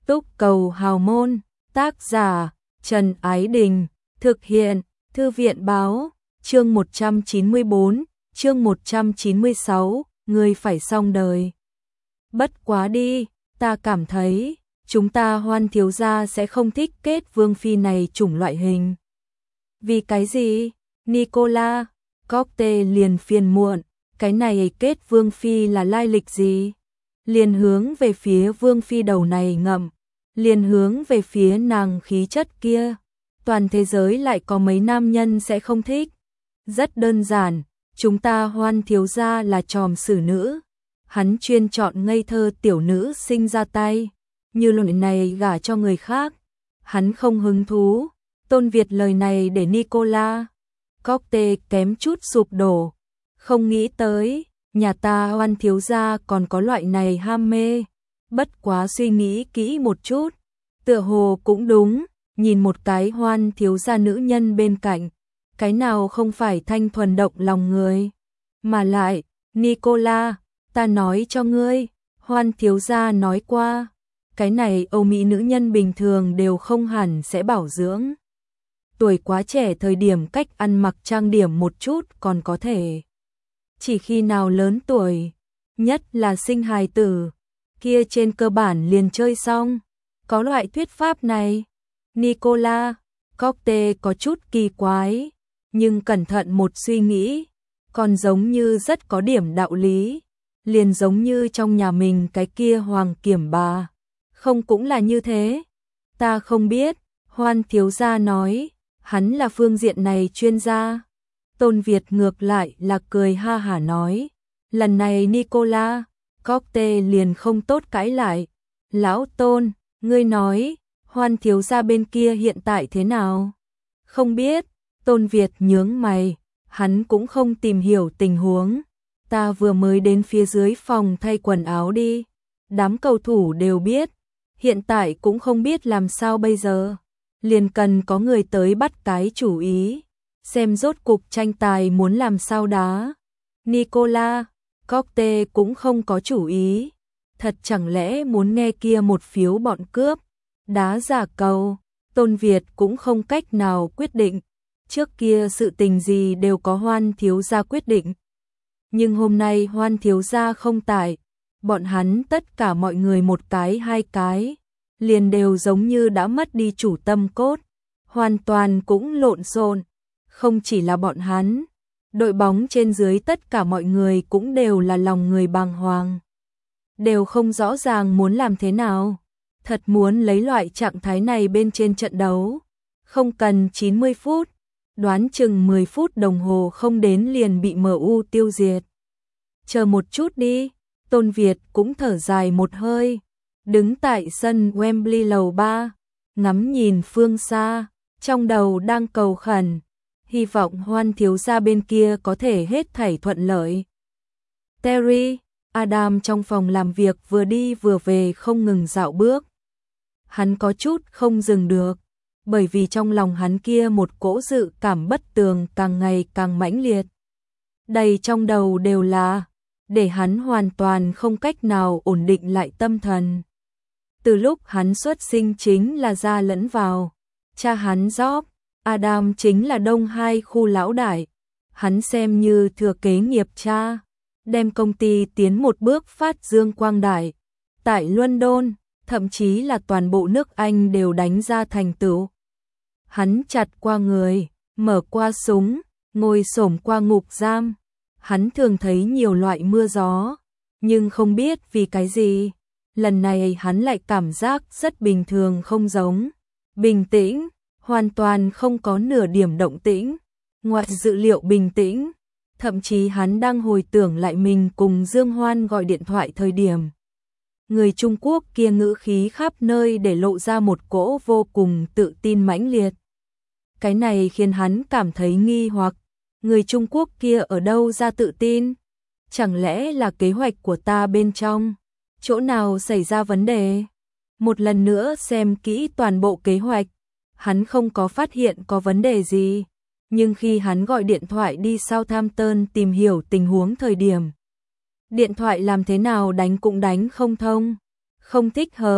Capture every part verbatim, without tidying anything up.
Túc Cầu Hào Môn, tác giả Trần Ái Đình, thực hiện Thư viện Báo, chương một trăm chín mươi bốn, chương một trăm chín mươi sáu, người phải xong đời. Bất quá đi, ta cảm thấy, chúng ta Hoan thiếu gia sẽ không thích kết vương phi này chủng loại hình. Vì cái gì? Nicola, Cocktail liền phiền muộn, cái này kết vương phi là lai lịch gì? Liền hướng về phía vương phi đầu này ngậm, liền hướng về phía nàng khí chất kia. Toàn thế giới lại có mấy nam nhân sẽ không thích. Rất đơn giản, chúng ta Hoan thiếu gia là tròm xử nữ. Hắn chuyên chọn ngây thơ tiểu nữ sinh ra tay, như lần này gả cho người khác. Hắn không hứng thú. Tôn Việt lời này để Nicola Cocktail kém chút sụp đổ. Không nghĩ tới, nhà ta Hoan thiếu gia còn có loại này ham mê. Bất quá suy nghĩ kỹ một chút, tựa hồ cũng đúng, nhìn một cái Hoan thiếu gia nữ nhân bên cạnh, cái nào không phải thanh thuần động lòng người. Mà lại, Nicola, ta nói cho ngươi, Hoan thiếu gia nói qua, cái này Âu Mỹ nữ nhân bình thường đều không hẳn sẽ bảo dưỡng. Tuổi quá trẻ thời điểm cách ăn mặc trang điểm một chút còn có thể. Chỉ khi nào lớn tuổi, nhất là sinh hài tử, kia trên cơ bản liền chơi xong. Có loại thuyết pháp này. Nicola Cocktail có chút kỳ quái, nhưng cẩn thận một suy nghĩ, còn giống như rất có điểm đạo lý. Liền giống như trong nhà mình cái kia Hoàng Kiểm bà. Không cũng là như thế? Ta không biết, Hoan thiếu gia nói, hắn là phương diện này chuyên gia. Tôn Việt ngược lại là cười ha hả nói. Lần này Nicola Cocktail liền không tốt cãi lại. Lão Tôn, ngươi nói, Hoan thiếu gia bên kia hiện tại thế nào? Không biết. Tôn Việt nhướng mày, hắn cũng không tìm hiểu tình huống. Ta vừa mới đến phía dưới phòng thay quần áo đi. Đám cầu thủ đều biết. Hiện tại cũng không biết làm sao bây giờ. Liền cần có người tới bắt cái chủ ý. Xem rốt cục tranh tài muốn làm sao đá. Nicola Cocktail cũng không có chủ ý. Thật chẳng lẽ muốn nghe kia một phiếu bọn cướp. Đá giả cầu. Tôn Việt cũng không cách nào quyết định. Trước kia sự tình gì đều có Hoan thiếu gia quyết định. Nhưng hôm nay Hoan thiếu gia không tại. Bọn hắn tất cả mọi người một cái hai cái. Liền đều giống như đã mất đi chủ tâm cốt. Hoàn toàn cũng lộn xộn. Không chỉ là bọn hắn. Đội bóng trên dưới tất cả mọi người cũng đều là lòng người bàng hoàng. Đều không rõ ràng muốn làm thế nào. Thật muốn lấy loại trạng thái này bên trên trận đấu. Không cần chín mươi phút. Đoán chừng mười phút đồng hồ không đến liền bị em u tiêu diệt. Chờ một chút đi. Tôn Việt cũng thở dài một hơi. Đứng tại sân Wembley lầu ba. Ngắm nhìn phương xa. Trong đầu đang cầu khẩn. Hy vọng Hoan thiếu gia bên kia có thể hết thảy thuận lợi. Terry, Adam trong phòng làm việc vừa đi vừa về không ngừng dạo bước. Hắn có chút không dừng được. Bởi vì trong lòng hắn kia một cỗ dự cảm bất tường càng ngày càng mãnh liệt. Đầy trong đầu đều là, để hắn hoàn toàn không cách nào ổn định lại tâm thần. Từ lúc hắn xuất sinh chính là ra lẫn vào. Cha hắn Job, Adam chính là Đông Hai khu lão đại. Hắn xem như thừa kế nghiệp cha, đem công ty tiến một bước phát dương quang đại. Tại London, thậm chí là toàn bộ nước Anh đều đánh ra thành tựu. Hắn chặt qua người, mở qua súng, ngồi xổm qua ngục giam. Hắn thường thấy nhiều loại mưa gió, nhưng không biết vì cái gì. Lần này hắn lại cảm giác rất bình thường không giống. Bình tĩnh, hoàn toàn không có nửa điểm động tĩnh. Ngoài dự liệu bình tĩnh, thậm chí hắn đang hồi tưởng lại mình cùng Dương Hoan gọi điện thoại thời điểm. Người Trung Quốc kia ngữ khí khắp nơi để lộ ra một cỗ vô cùng tự tin mãnh liệt. Cái này khiến hắn cảm thấy nghi hoặc, người Trung Quốc kia ở đâu ra tự tin? Chẳng lẽ là kế hoạch của ta bên trong? Chỗ nào xảy ra vấn đề? Một lần nữa xem kỹ toàn bộ kế hoạch, hắn không có phát hiện có vấn đề gì. Nhưng khi hắn gọi điện thoại đi Southampton tìm hiểu tình huống thời điểm, điện thoại làm thế nào đánh cũng đánh không thông, không thích hợp,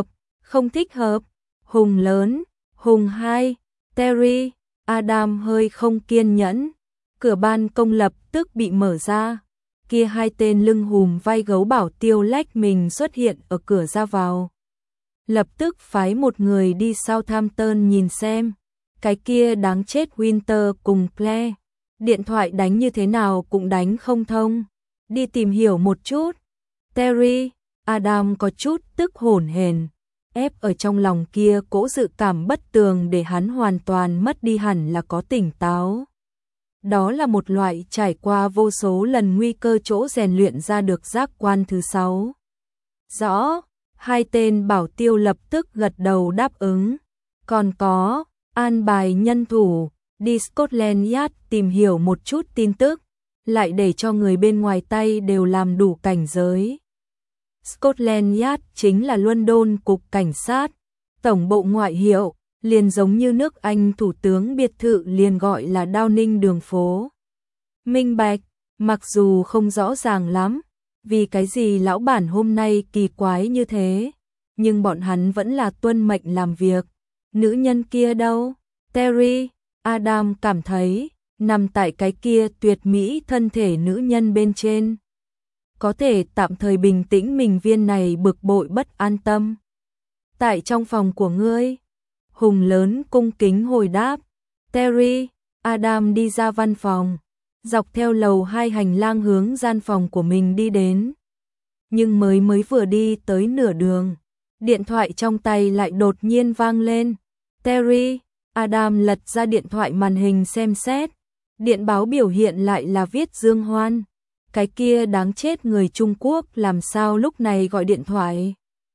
Không thích hợp. Hùng lớn, Hùng hai, Terry, Adam hơi không kiên nhẫn. Cửa ban công lập tức bị mở ra. Kia hai tên lưng hùm vai gấu bảo tiêu lách mình xuất hiện ở cửa ra vào. Lập tức phái một người đi Southampton nhìn xem. Cái kia đáng chết Winter cùng Claire. Điện thoại đánh như thế nào cũng đánh không thông. Đi tìm hiểu một chút. Terry, Adam có chút tức hổn hển, ép ở trong lòng kia cỗ dự cảm bất tường để hắn hoàn toàn mất đi hẳn là có tỉnh táo. Đó là một loại trải qua vô số lần nguy cơ chỗ rèn luyện ra được giác quan thứ sáu. Rõ, hai tên bảo tiêu lập tức gật đầu đáp ứng. Còn có, an bài nhân thủ, đi Scotland Yard tìm hiểu một chút tin tức, lại để cho người bên ngoài tay đều làm đủ cảnh giới. Scotland Yard chính là London Cục Cảnh sát, tổng bộ ngoại hiệu, liền giống như nước Anh thủ tướng biệt thự liền gọi là Downing đường phố. Minh bạch, mặc dù không rõ ràng lắm, vì cái gì lão bản hôm nay kỳ quái như thế, nhưng bọn hắn vẫn là tuân mệnh làm việc. Nữ nhân kia đâu? Terry, Adam cảm thấy, nằm tại cái kia tuyệt mỹ thân thể nữ nhân bên trên. Có thể tạm thời bình tĩnh mình viên này bực bội bất an tâm. Tại trong phòng của ngươi. Hùng lớn cung kính hồi đáp. Terry, Adam đi ra văn phòng, dọc theo lầu hai hành lang hướng gian phòng của mình đi đến. Nhưng mới mới vừa đi tới nửa đường, điện thoại trong tay lại đột nhiên vang lên. Terry, Adam lật ra điện thoại màn hình xem xét. Điện báo biểu hiện lại là viết Dương Hoan. Cái kia đáng chết người Trung Quốc làm sao lúc này gọi điện thoại.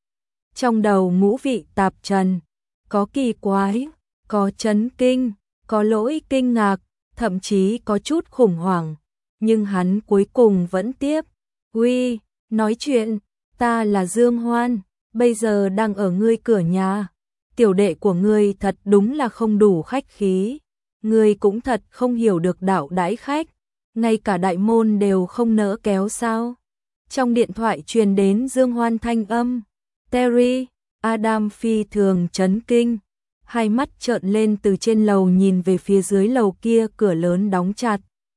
Trong đầu ngũ vị tạp trần, có kỳ quái, có chấn kinh, có lỗi kinh ngạc, thậm chí có chút khủng hoảng. Nhưng hắn cuối cùng vẫn tiếp. Uy, nói chuyện, ta là Dương Hoan, bây giờ đang ở ngươi cửa nhà. Tiểu đệ của ngươi thật đúng là không đủ khách khí. Ngươi cũng thật không hiểu được đạo đãi khách. Ngay cả đại môn đều không nỡ kéo sao. Trong điện thoại truyền đến Dương Hoan thanh âm. Terry, Adam phi thường chấn kinh. Hai mắt trợn lên từ trên lầu nhìn về phía dưới lầu kia cửa lớn đóng chặt.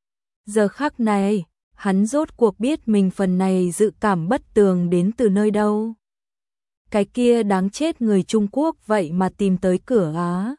Giờ khắc này, hắn rốt cuộc biết mình phần này dự cảm bất tường đến từ nơi đâu. Cái kia đáng chết người Trung Quốc vậy mà tìm tới cửa Á.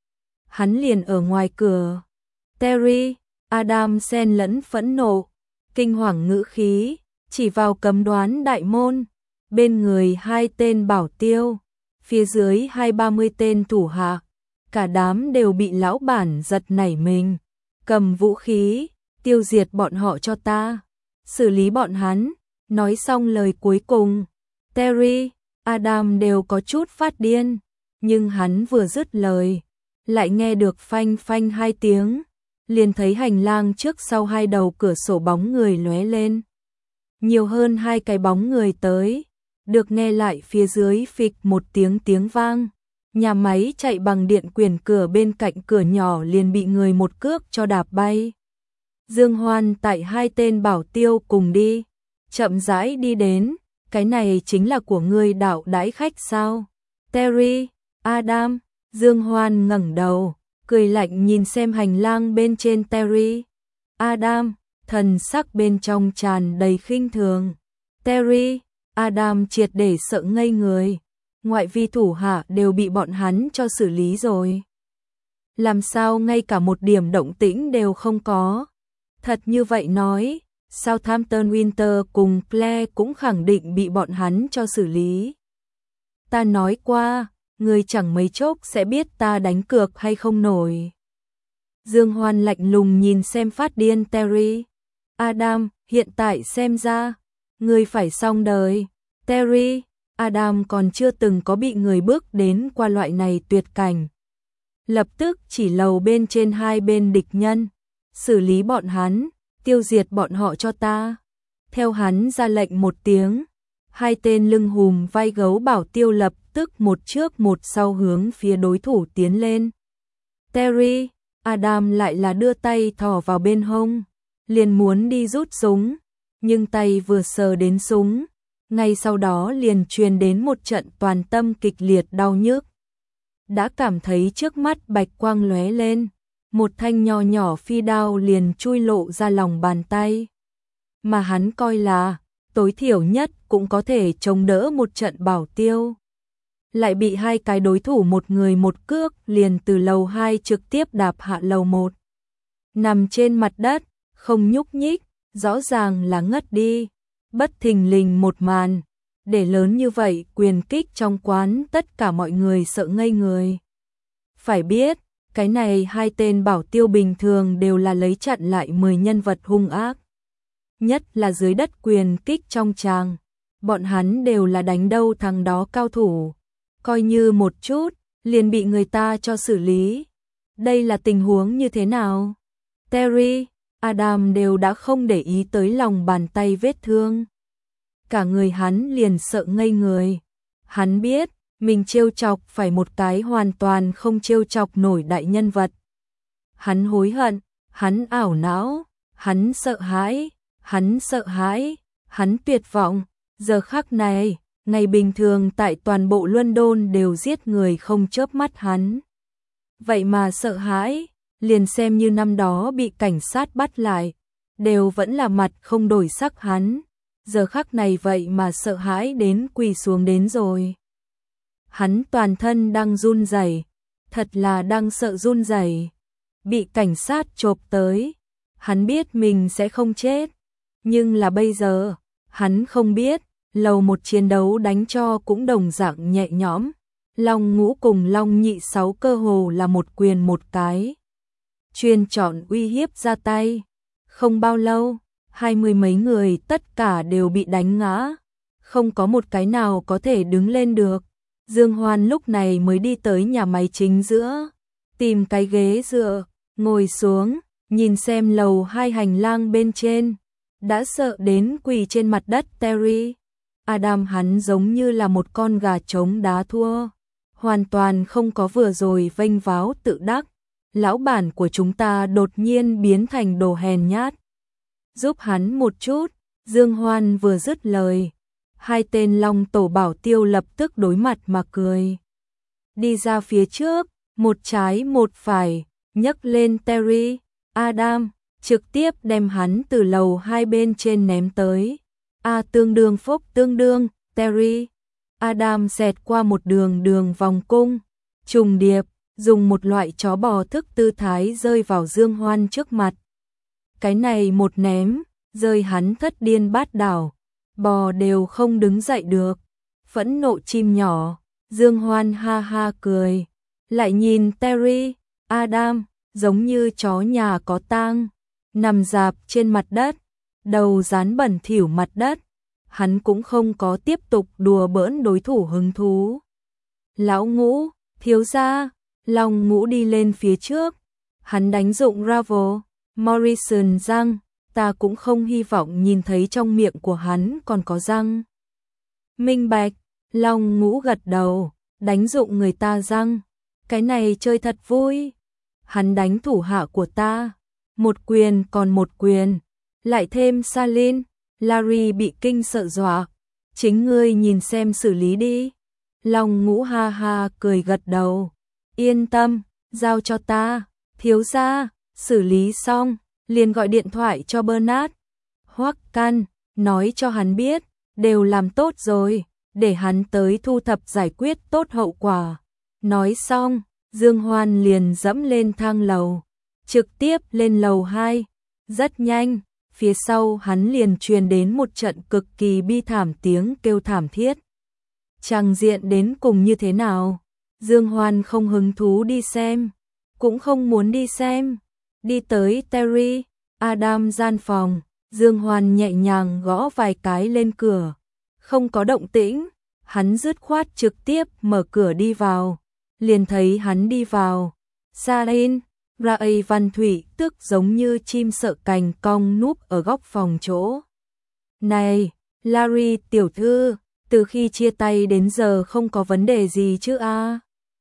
Hắn liền ở ngoài cửa. Terry, Adam xen lẫn phẫn nộ, kinh hoàng ngữ khí, chỉ vào cấm đoán đại môn, bên người hai tên bảo tiêu, phía dưới hai ba mươi tên thủ hạ, cả đám đều bị lão bản giật nảy mình, cầm vũ khí, tiêu diệt bọn họ cho ta, xử lý bọn hắn. Nói xong lời cuối cùng, Terry, Adam đều có chút phát điên, nhưng hắn vừa dứt lời, lại nghe được phanh phanh hai tiếng. Liền thấy hành lang trước sau hai đầu cửa sổ bóng người lóe lên. Nhiều hơn hai cái bóng người tới, được nghe lại phía dưới phịch một tiếng tiếng vang. Nhà máy chạy bằng điện quyền cửa bên cạnh cửa nhỏ liền bị người một cước cho đạp bay. Dương Hoan tại hai tên bảo tiêu cùng đi, chậm rãi đi đến, cái này chính là của ngươi đạo đãi khách sao? Terry, Adam, Dương Hoan ngẩng đầu, cười lạnh nhìn xem hành lang bên trên Terry. Adam, thần sắc bên trong tràn đầy khinh thường. Terry, Adam triệt để sợ ngây người. Ngoại vi thủ hạ đều bị bọn hắn cho xử lý rồi. Làm sao ngay cả một điểm động tĩnh đều không có. Thật như vậy nói, Southampton Winter cùng Claire cũng khẳng định bị bọn hắn cho xử lý. Ta nói qua, người chẳng mấy chốc sẽ biết ta đánh cược hay không nổi. Dương Hoan lạnh lùng nhìn xem phát điên Terry. Adam, hiện tại xem ra, người phải xong đời. Terry, Adam còn chưa từng có bị người bước đến qua loại này tuyệt cảnh. Lập tức chỉ lầu bên trên hai bên địch nhân, xử lý bọn hắn, tiêu diệt bọn họ cho ta. Theo hắn ra lệnh một tiếng, hai tên lưng hùm vai gấu bảo tiêu lập tức một trước một sau hướng phía đối thủ tiến lên. Terry, Adam lại là đưa tay thò vào bên hông, liền muốn đi rút súng, nhưng tay vừa sờ đến súng, ngay sau đó liền truyền đến một trận toàn tâm kịch liệt đau nhức. Đã cảm thấy trước mắt bạch quang lóe lên, một thanh nho nhỏ phi đao liền chui lộ ra lòng bàn tay. Mà hắn coi là, tối thiểu nhất cũng có thể chống đỡ một trận bảo tiêu. Lại bị hai cái đối thủ một người một cước liền từ lầu hai trực tiếp đạp hạ lầu một. Nằm trên mặt đất, không nhúc nhích, rõ ràng là ngất đi. Bất thình lình một màn, để lớn như vậy quyền kích trong quán tất cả mọi người sợ ngây người. Phải biết, cái này hai tên bảo tiêu bình thường đều là lấy chặn lại mười nhân vật hung ác. Nhất là dưới đất quyền kích trong tràng, bọn hắn đều là đánh đâu thằng đó cao thủ. Coi như một chút, liền bị người ta cho xử lý. Đây là tình huống như thế nào? Terry, Adam đều đã không để ý tới lòng bàn tay vết thương. Cả người hắn liền sợ ngây người. Hắn biết, mình trêu chọc phải một cái hoàn toàn không trêu chọc nổi đại nhân vật. Hắn hối hận, hắn ảo não, hắn sợ hãi, hắn sợ hãi, hắn tuyệt vọng. Giờ khắc này, ngày bình thường tại toàn bộ London đều giết người không chớp mắt hắn. Vậy mà sợ hãi, liền xem như năm đó bị cảnh sát bắt lại, đều vẫn là mặt không đổi sắc hắn. Giờ khắc này vậy mà sợ hãi đến quỳ xuống đến rồi. Hắn toàn thân đang run rẩy, thật là đang sợ run rẩy. Bị cảnh sát chộp tới, hắn biết mình sẽ không chết, nhưng là bây giờ, hắn không biết, lầu một chiến đấu đánh cho cũng đồng dạng nhẹ nhõm. Long Ngũ cùng Long Nhị Sáu cơ hồ là một quyền một cái. Chuyên chọn uy hiếp ra tay. Không bao lâu, hai mươi mấy người tất cả đều bị đánh ngã. Không có một cái nào có thể đứng lên được. Dương Hoan lúc này mới đi tới nhà máy chính giữa. Tìm cái ghế dựa, ngồi xuống, nhìn xem lầu hai hành lang bên trên. Đã sợ đến quỳ trên mặt đất Terry. Adam hắn giống như là một con gà trống đá thua. Hoàn toàn không có vừa rồi vênh váo tự đắc. Lão bản của chúng ta đột nhiên biến thành đồ hèn nhát. Giúp hắn một chút, Dương Hoan vừa dứt lời. Hai tên Long Tổ bảo tiêu lập tức đối mặt mà cười. Đi ra phía trước, một trái một phải, nhấc lên Terry, Adam, trực tiếp đem hắn từ lầu hai bên trên ném tới. A tương đương phốc tương đương, Terry. Adam xẹt qua một đường đường vòng cung, trùng điệp, dùng một loại chó bò thức tư thái rơi vào Dương Hoan trước mặt. Cái này một ném, rơi hắn thất điên bát đảo, bò đều không đứng dậy được. Phẫn nộ chim nhỏ, Dương Hoan ha ha cười, lại nhìn Terry, Adam, giống như chó nhà có tang, nằm rạp trên mặt đất, đầu dán bẩn thỉu mặt đất. Hắn cũng không có tiếp tục đùa bỡn đối thủ hứng thú. Lão Ngũ, thiếu gia, Long Ngũ đi lên phía trước. Hắn đánh dụng Ravel, Morrison răng, ta cũng không hy vọng nhìn thấy trong miệng của hắn còn có răng. Minh bạch, Long Ngũ gật đầu, đánh dụng người ta răng. Cái này chơi thật vui. Hắn đánh thủ hạ của ta. Một quyền còn một quyền. Lại thêm Salin. Larry bị kinh sợ dọa. Chính ngươi nhìn xem xử lý đi. Long Ngũ ha ha cười gật đầu. Yên tâm, giao cho ta. Thiếu gia, xử lý xong, liền gọi điện thoại cho Bernard. Hoắc Căn, nói cho hắn biết, đều làm tốt rồi, để hắn tới thu thập giải quyết tốt hậu quả. Nói xong, Dương Hoan liền dẫm lên thang lầu, trực tiếp lên lầu hai. Rất nhanh, phía sau hắn liền truyền đến một trận cực kỳ bi thảm tiếng kêu thảm thiết. Tràng diện đến cùng như thế nào? Dương Hoan không hứng thú đi xem, cũng không muốn đi xem. Đi tới Terry, Adam gian phòng, Dương Hoan nhẹ nhàng gõ vài cái lên cửa. Không có động tĩnh, hắn dứt khoát trực tiếp mở cửa đi vào. Liền thấy hắn đi vào. Salin, Ray Văn Thủy tức giống như chim sợ cành cong núp ở góc phòng chỗ. Này, Larry tiểu thư, từ khi chia tay đến giờ không có vấn đề gì chứ a? À?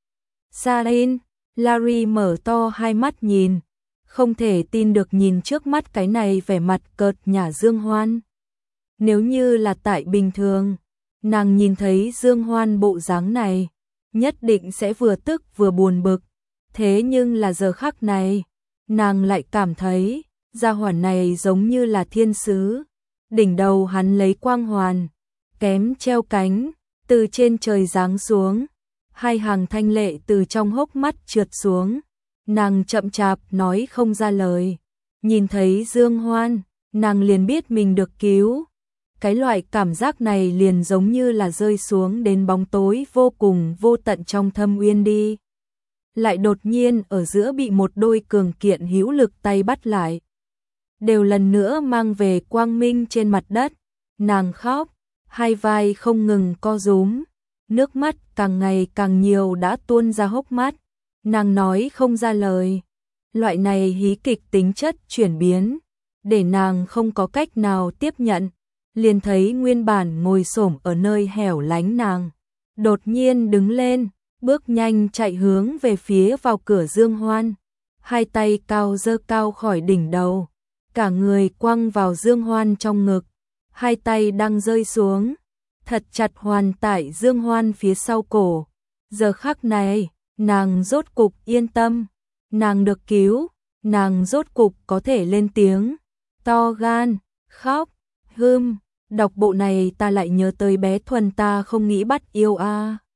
Salin, Larry mở to hai mắt nhìn, không thể tin được nhìn trước mắt cái này vẻ mặt cợt nhả Dương Hoan. Nếu như là tại bình thường, Nàng nhìn thấy Dương Hoan bộ dáng này, nhất định sẽ vừa tức vừa buồn bực. Thế nhưng là giờ khắc này, nàng lại cảm thấy, gia hỏa này giống như là thiên sứ. Đỉnh đầu hắn lấy quang hoàn, kém treo cánh, từ trên trời giáng xuống. Hai hàng thanh lệ từ trong hốc mắt trượt xuống. Nàng chậm chạp nói không ra lời. Nhìn thấy Dương Hoan, nàng liền biết mình được cứu. Cái loại cảm giác này liền giống như là rơi xuống đến bóng tối vô cùng vô tận trong thâm uyên đi. Lại đột nhiên ở giữa bị một đôi cường kiện hữu lực tay bắt lại. Đều lần nữa mang về quang minh trên mặt đất. Nàng khóc, hai vai không ngừng co rúm. Nước mắt càng ngày càng nhiều đã tuôn ra hốc mắt. Nàng nói không ra lời. Loại này hí kịch tính chất chuyển biến, để nàng không có cách nào tiếp nhận. Liền thấy nguyên bản ngồi xổm ở nơi hẻo lánh nàng, đột nhiên đứng lên, bước nhanh chạy hướng về phía vào cửa Dương Hoan. Hai tay cao giơ cao khỏi đỉnh đầu, cả người quăng vào Dương Hoan trong ngực. Hai tay đang rơi xuống, thật chặt hoàn tại Dương Hoan phía sau cổ. Giờ khắc này, nàng rốt cục yên tâm, nàng được cứu, nàng rốt cục có thể lên tiếng, to gan, khóc, hưm, đọc bộ này ta lại nhớ tới bé Thuần ta không nghĩ bắt yêu a. À.